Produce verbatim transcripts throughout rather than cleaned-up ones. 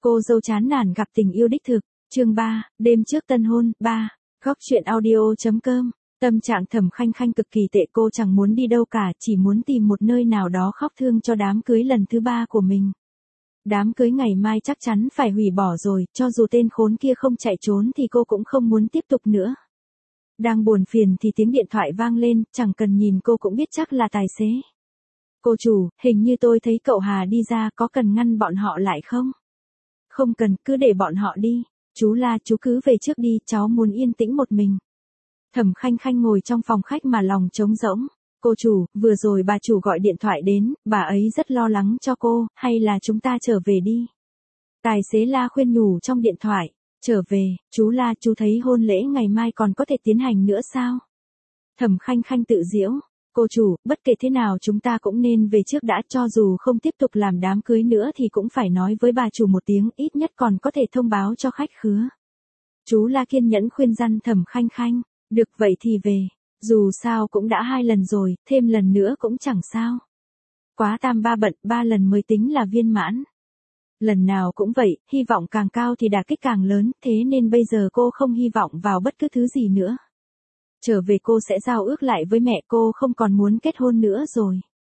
Cô dâu chán nản gặp tình yêu đích thực, chương ba, đêm trước tân hôn, ba, góc truyện audio.com, tâm trạng Thẩm Khanh Khanh cực kỳ tệ, cô chẳng muốn đi đâu cả, chỉ muốn tìm một nơi nào đó khóc thương cho đám cưới lần thứ ba của mình. Đám cưới ngày mai chắc chắn phải hủy bỏ rồi, cho dù tên khốn kia không chạy trốn thì cô cũng không muốn tiếp tục nữa. Đang buồn phiền thì tiếng điện thoại vang lên, chẳng cần nhìn cô cũng biết chắc là tài xế. Cô chủ, hình như tôi thấy cậu Hà đi ra, có cần ngăn bọn họ lại không? Không cần, cứ để bọn họ đi. Chú La, chú cứ về trước đi, cháu muốn yên tĩnh một mình. Thẩm Khanh Khanh ngồi trong phòng khách mà lòng trống rỗng. Cô chủ, vừa rồi bà chủ gọi điện thoại đến, bà ấy rất lo lắng cho cô, hay là chúng ta trở về đi? Tài xế La khuyên nhủ trong điện thoại. Trở về, chú La, chú thấy hôn lễ ngày mai còn có thể tiến hành nữa sao? Thẩm Khanh Khanh tự giễu. Cô chủ, bất kể thế nào chúng ta cũng nên về trước đã, cho dù không tiếp tục làm đám cưới nữa thì cũng phải nói với bà chủ một tiếng, ít nhất còn có thể thông báo cho khách khứa. Chú La kiên nhẫn khuyên răn Thẩm Khanh Khanh, được vậy thì về, dù sao cũng đã hai lần rồi, thêm lần nữa cũng chẳng sao. Quá tam ba bận, ba lần mới tính là viên mãn. Lần nào cũng vậy, hy vọng càng cao thì đả kích càng lớn, thế nên bây giờ cô không hy vọng vào bất cứ thứ gì nữa. Trở về cô sẽ giao ước lại với mẹ, cô không còn muốn kết hôn nữa rồi.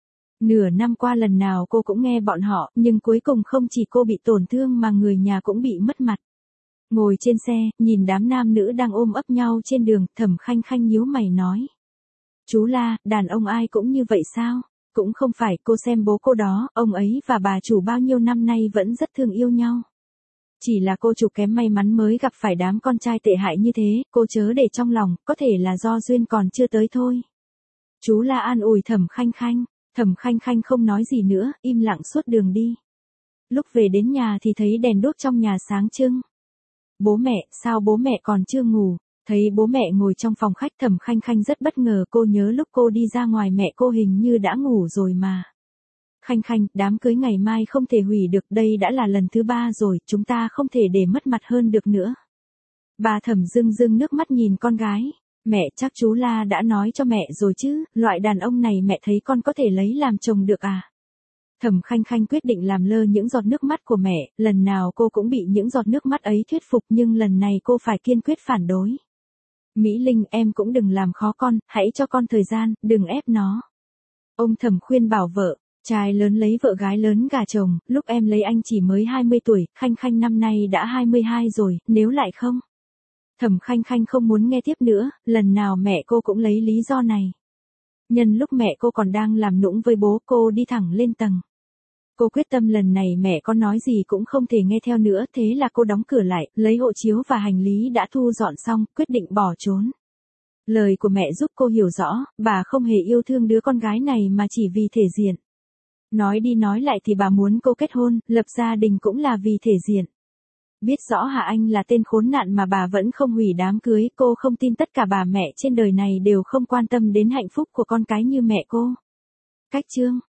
Nửa năm qua lần nào cô cũng nghe bọn họ, nhưng cuối cùng không chỉ cô bị tổn thương mà người nhà cũng bị mất mặt. Ngồi trên xe, nhìn đám nam nữ đang ôm ấp nhau trên đường, Thẩm Khanh Khanh nhíu mày nói. Chú La, đàn ông ai cũng như vậy sao? Cũng không phải, cô xem bố cô đó, ông ấy và bà chủ bao nhiêu năm nay vẫn rất thương yêu nhau. Chỉ là cô chủ kém may mắn mới gặp phải đám con trai tệ hại như thế, cô chớ để trong lòng, có thể là do duyên còn chưa tới thôi. Chú La an ủi Thẩm Khanh Khanh, Thẩm Khanh Khanh không nói gì nữa, im lặng suốt đường đi. Lúc về đến nhà thì thấy đèn đuốc trong nhà sáng trưng. Bố mẹ, sao bố mẹ còn chưa ngủ? Thấy bố mẹ ngồi trong phòng khách, Thẩm Khanh Khanh rất bất ngờ, cô nhớ lúc cô đi ra ngoài mẹ cô hình như đã ngủ rồi mà. Khanh Khanh, đám cưới ngày mai không thể hủy được, đây đã là lần thứ ba rồi, chúng ta không thể để mất mặt hơn được nữa. Bà Thẩm rưng rưng nước mắt nhìn con gái. Mẹ, chắc chú La đã nói cho mẹ rồi chứ, loại đàn ông này mẹ thấy con có thể lấy làm chồng được à? Thẩm Khanh Khanh quyết định làm lơ những giọt nước mắt của mẹ, lần nào cô cũng bị những giọt nước mắt ấy thuyết phục, nhưng lần này cô phải kiên quyết phản đối. Mỹ Linh, em cũng đừng làm khó con, hãy cho con thời gian, đừng ép nó. Ông Thẩm khuyên bảo vợ. Trai lớn lấy vợ, gái lớn gả chồng, lúc em lấy anh chỉ mới hai mươi tuổi, Khanh Khanh năm nay đã hai mươi hai rồi, nếu lại không. Thẩm Khanh Khanh không muốn nghe tiếp nữa, lần nào mẹ cô cũng lấy lý do này. Nhân lúc mẹ cô còn đang làm nũng với bố, cô đi thẳng lên tầng. Cô quyết tâm lần này mẹ có nói gì cũng không thể nghe theo nữa, thế là cô đóng cửa lại, lấy hộ chiếu và hành lý đã thu dọn xong, quyết định bỏ trốn. Lời của mẹ giúp cô hiểu rõ, bà không hề yêu thương đứa con gái này mà chỉ vì thể diện. Nói đi nói lại thì bà muốn cô kết hôn, lập gia đình cũng là vì thể diện. Biết rõ Hà Anh là tên khốn nạn mà bà vẫn không hủy đám cưới, cô không tin tất cả bà mẹ trên đời này đều không quan tâm đến hạnh phúc của con cái như mẹ cô. Cách chương